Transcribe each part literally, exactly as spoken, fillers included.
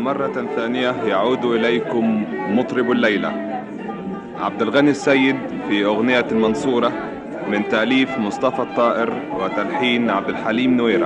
ومرة ثانية يعود إليكم مطرب الليلة عبد الغني السيد في أغنية المنصورة من تأليف مصطفى الطائر وتلحين عبد الحليم نويرة.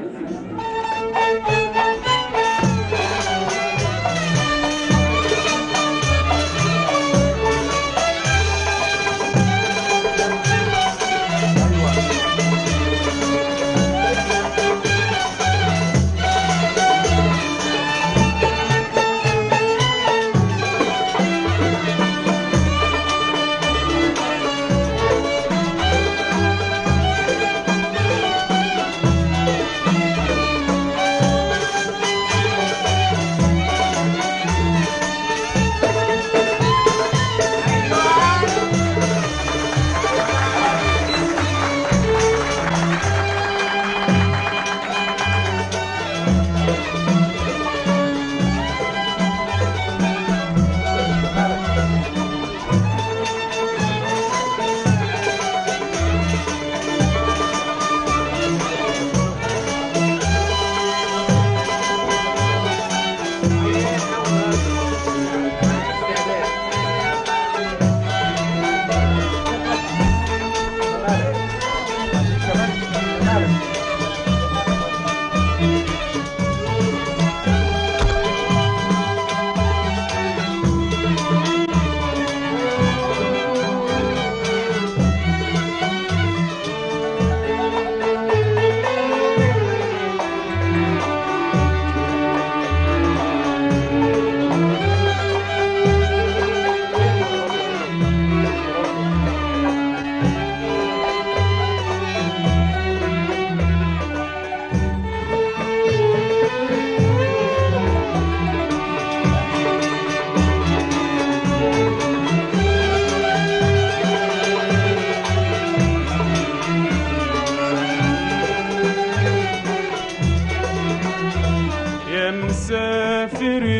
مسافر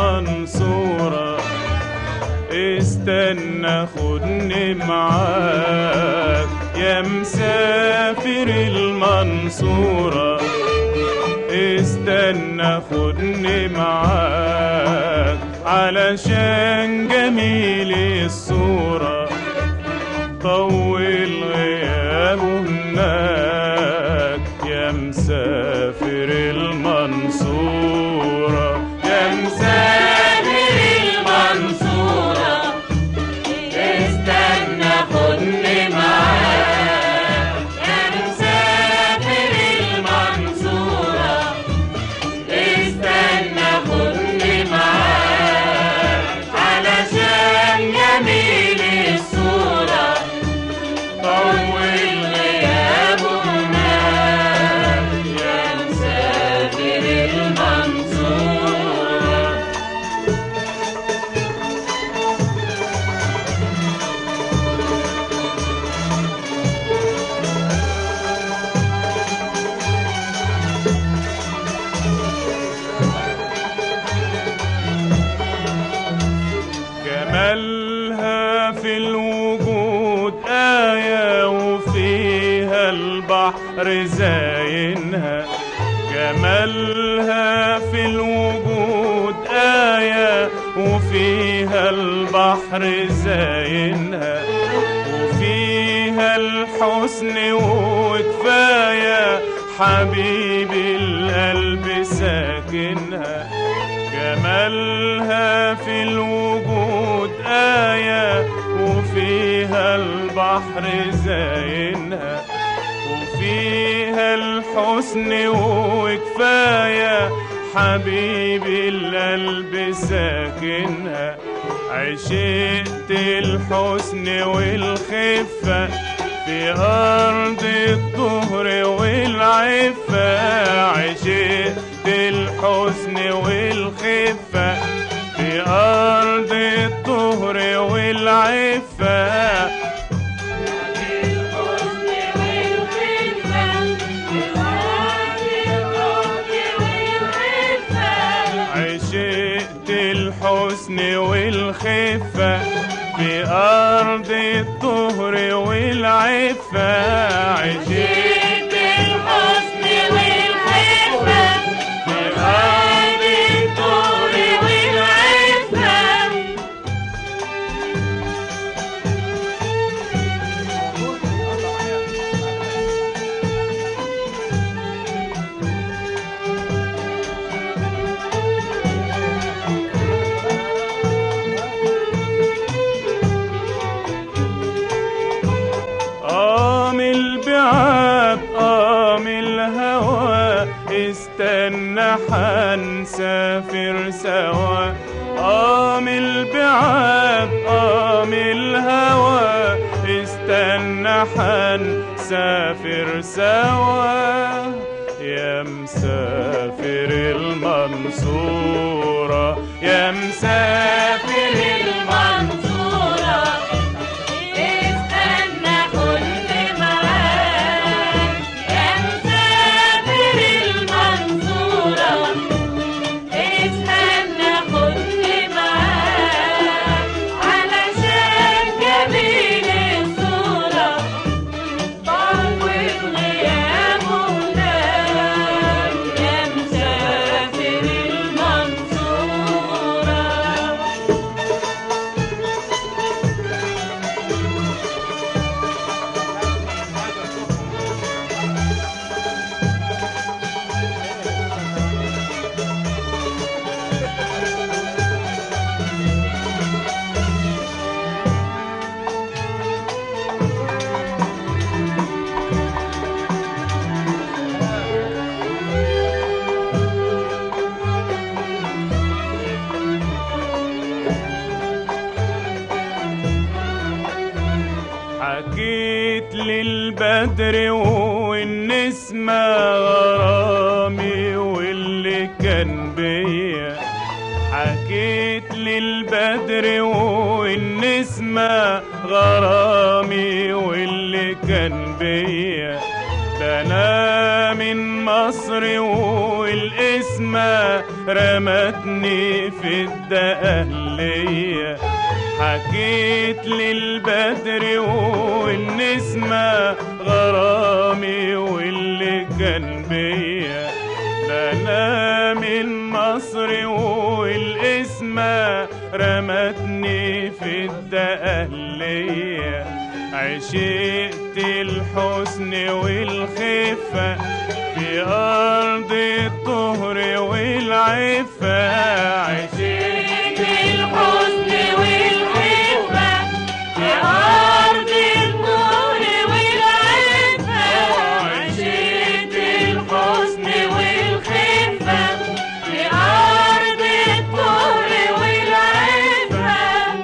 المنصورة استنى خدني معاك، يا مسافر المنصورة استنى خدني معاك، علشان جميل الصورة طول غيابه هناك، يا مسافر المنصورة يا مسافر المنصورة استنى خدني معاك، يا مسافر المنصورة استنى خدني معاك، علشان جميل الصورة طول غيابه هناك، يا مسافر المنصورة. جمالها في الوجود آية وفيها البحر زاينها، جمالها في الوجود آية وفيها البحر زاينها، وفيها الحسن وكفاية حبيبي القلب ساكنها، جمالها في الوجود آية وفيها البحر زاينها، وفيها الحسن وكفاية حبيبي القلب ساكنها، عشقت الحسن والخفة في أرض الطهر والعفة، عشقت الحسن والخفة في أرض الطهر والعفة، عشقت الحسن والخفة في أرض الطهر والعفة، عشقت الحسن والخفة في أرض الطهر حنسافر سوا، آه من البعاد آه من الهوى، استنى حنسافر سوا. يا مسافر المنصورة، يا مسافر المنصورة، استنى كنت معاك. يا مسافر المنصورة، استنى كنت معاك، علشان جميل الصورة طول غيابه هناك. يا مسافر المنصورة. حكيت للبدر والنسمة غرامي واللي كان بيا، حكيت للبدر والنسمة غرامي واللي كان بيا. ده أنا من مصر والاسمة رمتني في الدقهلية. حكيت للبدر والنسمة غرامي واللي كان بيا. ده أنا من مصر والاسمة رمتني في الدقهلية. عشقت الحسن والخفة في أرض الطهر والعفة. عشقت الحسن والخفة في أرض الطهر والعفة. عشقت الحسن والخفة في أرض الطهر والعفة.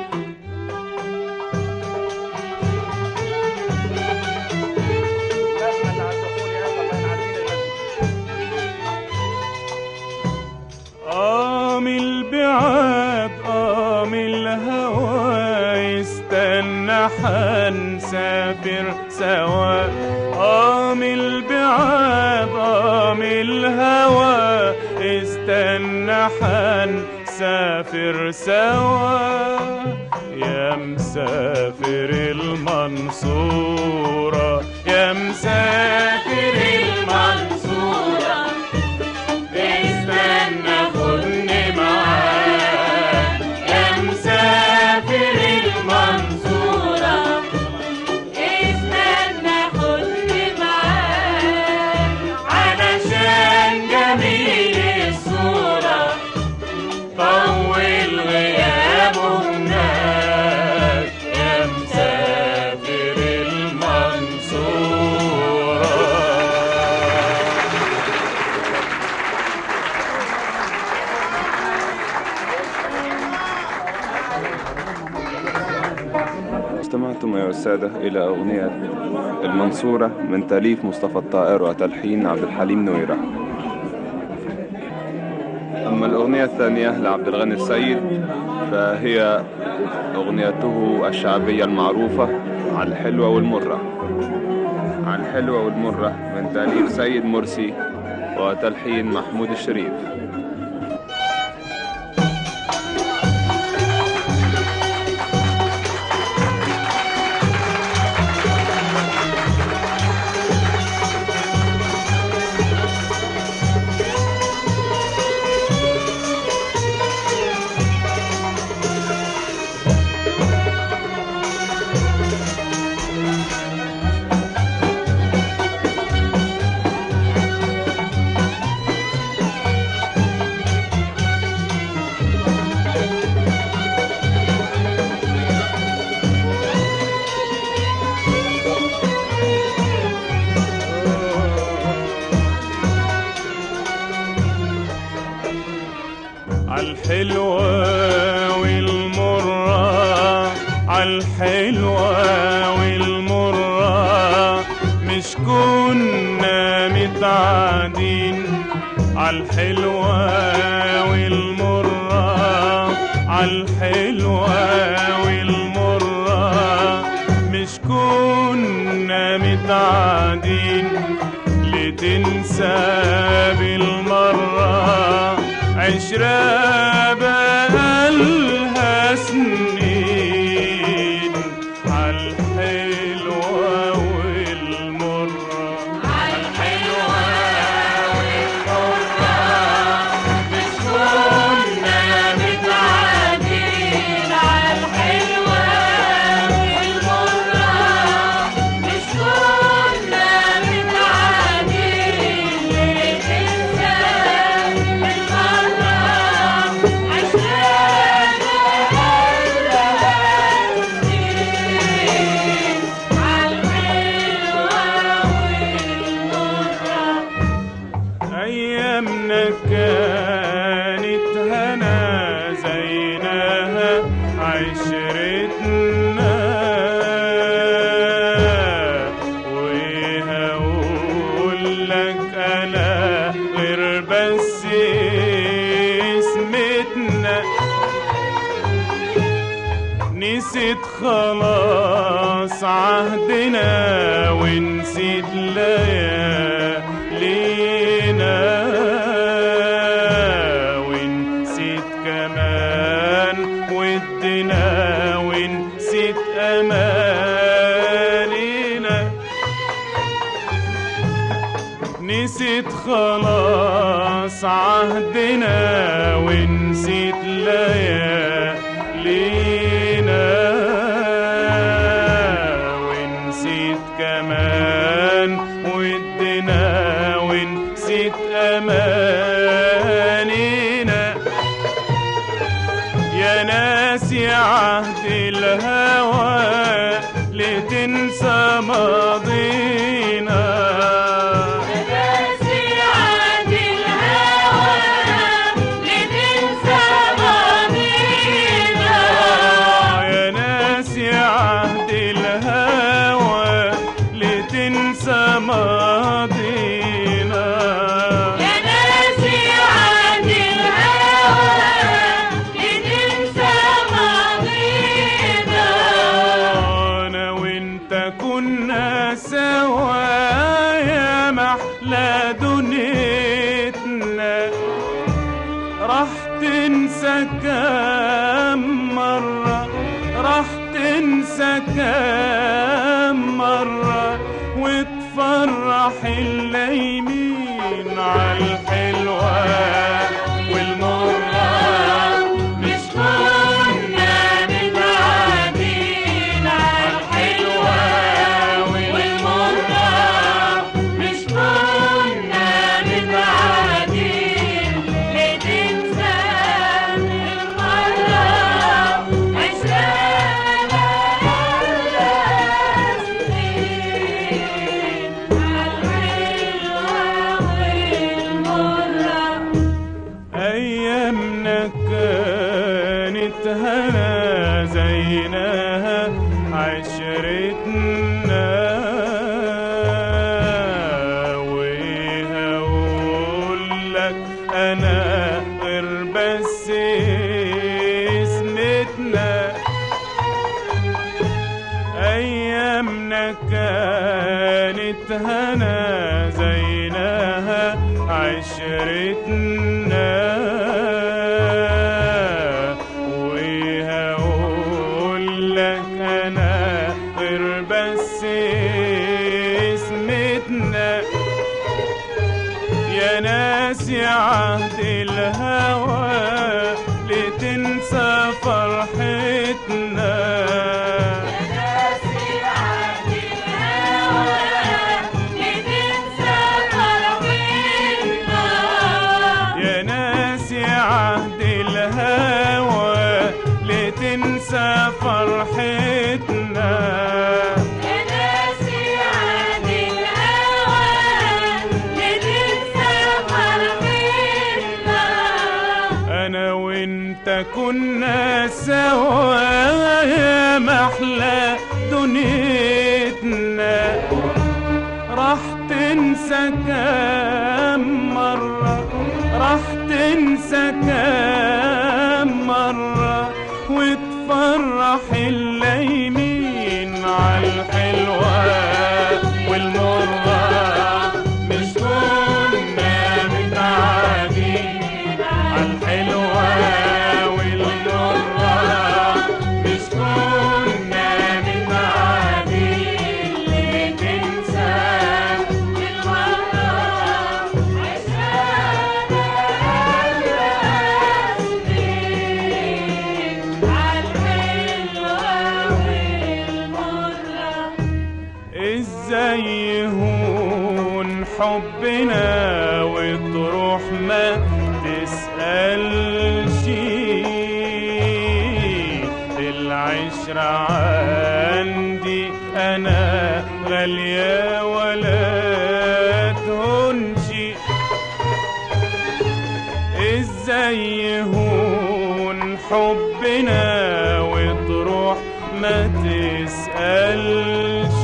آه من البعاد آه من الهوى، استنى حنسافر سوا. آه من البعاد آه من الهوى، استنى حنسافر سوا. يا مسافر المنصورة، يا مسافر المنصورة، استنى خدني معاك. يا مسافر المنصورة، استنى خدني معاك، علشان جميل الصورة طول غيابه هناك. يا مسافر المنصورة. استمعتم أيها السادة إلى أغنية المنصورة من تأليف مصطفى الطائر وتلحين عبد الحليم نويرة. أما الأغنية الثانية لعبد الغني السيد فهي أغنيته الشعبية المعروفة على الحلوة والمرة. على الحلوة والمرة من تأليف سيد مرسي وتلحين محمود الشريف. عالحلوة والمرة، عالحلوة والمرة، مش كنا متعادين. عالحلوة والمرة، عالحلوة والمرة، مش كنا متعادين. لتنسى بالمرة عشرة بقالها سنين. عالحلوة والمرة، عالحلوة والمرة، مش كنا متعادين. عالحلوة والمرة، مش كنا متعادين. لتنسى بالمرة عشرة أيامنا كانت هنا زيناها عشرتنا، وهقول لك أنا غير بس اسمتنا. نسيت خلاص عهدنا ونسيت ليالينا، ونسيت كمان ودنا، ونسيت أمانينا. نسيت خلاص عهدنا ونسيت ليالينا، ونسيت كمان ودنا، ونسيت أمانينا. يا ناس يا عهد الهوى لتنسى ماضينا. يا ناس يا عهد الهوى لتنسى ماضينا. يا ناس يا عهد الهوى لتنسى ماضينا. أنا وأنت كنا سوا يا محلى دنيتنا. راح تنسى كم مرة، راح تنسى كم مرة، وتفرح اللايمين. عالحلوة والمرة مش كنا متعادين. عالحلوة والمرة، مش كنا متعادين. لتنسى بالمرة عشرة سنين. عالحلوة والمرة. أيامنا كانت هنا زيناها عشرتنا، وهقول لك أنا غير بس اسمتنا. أيامنا كانت هنا زيناها عشرتنا، وهقول لك أنا غير بس اسمتنا. يا ناس يا عهد الهوى لتنسى فرحتنا. يا ناس يا عهد الهوى انا وانت كنا سوا يا محلى دنيتنا، راح تنسى كام مرة، راح تنسى كام مرة، وتفرح الليمين عالحلوة والمرة. مش كنا متعادين عالحلوة والمرة، مش كنا متعادين لتنسى بالمرة عشرة سنين عالحلوة والمرة. ازاي يهون حبنا وتروح ما تسألش، العشرة عندي انا غالية ولا تهونش. ازاي يهون حبنا وتروح ما تسألش،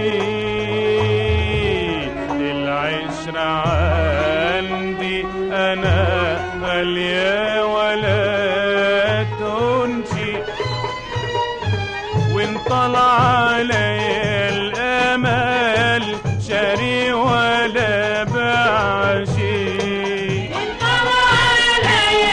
العشرة عندي أنا غالية ولا تنشي. وإن طلع علي الأمل شاري ولا بعشي، إن طلع علي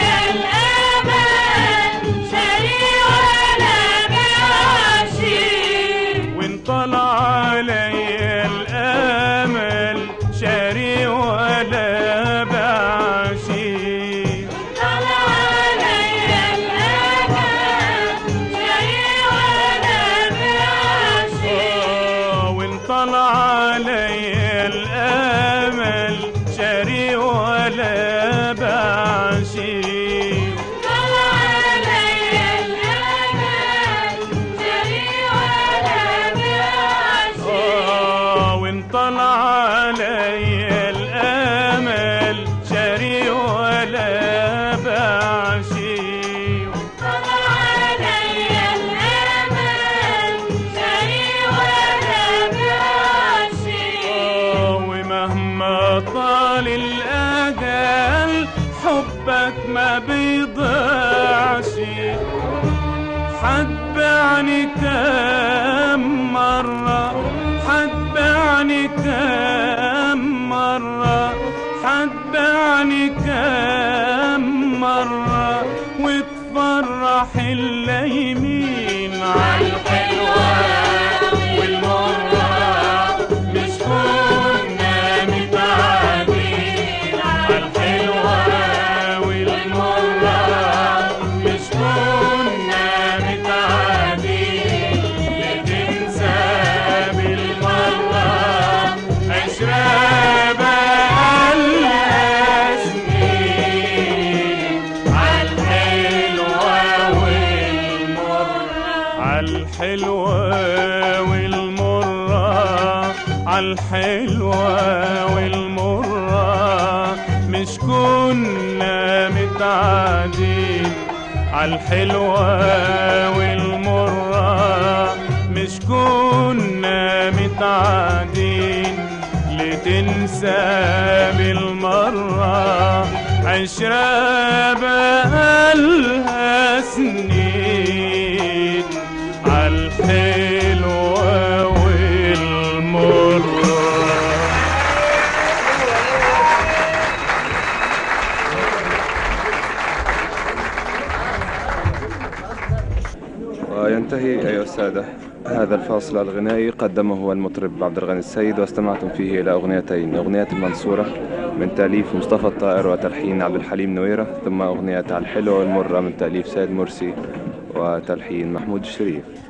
الأمل شاري ولا بعشي، وإن طلع علي الأمل شاري ولا بعشي. طلع علي الأمل شاري ولا بعشي، آه، وإن طلع علي الأمل شاري ولا بعشي. طلع علي الأمل شاري ولا بعشي، آه، وإن طلع علي الأمل شاري ولا بعشي. طلع علي الأمل شاري ولا بعشي، آه، ومهما طال الأجل حبك ما بيضيعش. حتبعني كام مرة، حتبعني كام مرة، حتبعني كام مرة، وتفرح الليمين عالحلوة والمرة. مش كنا متعادين عالحلوة والمرة، مش كنا متعادين لتنسى بالمرة عشرة بقالها سنين عالحلوة والمرة، عالحلوة والمرة، عالحلوة والمرة. مش كنا متعادين عالحلوة والمرة، مش كنا متعادين لتنسى بالمرة عشرة بقالها سنين عالحلوة والمرة. وينتهي أيها السادة هذا الفاصل الغنائي قدمه المطرب عبد الغني السيد، واستمعتم فيه إلى أغنيتين: أغنية المنصورة من تأليف مصطفى الطائر وتلحين عبد الحليم نويرة، ثم أغنية الحلوة والمرة من تأليف سيد مرسي وتلحين محمود الشريف.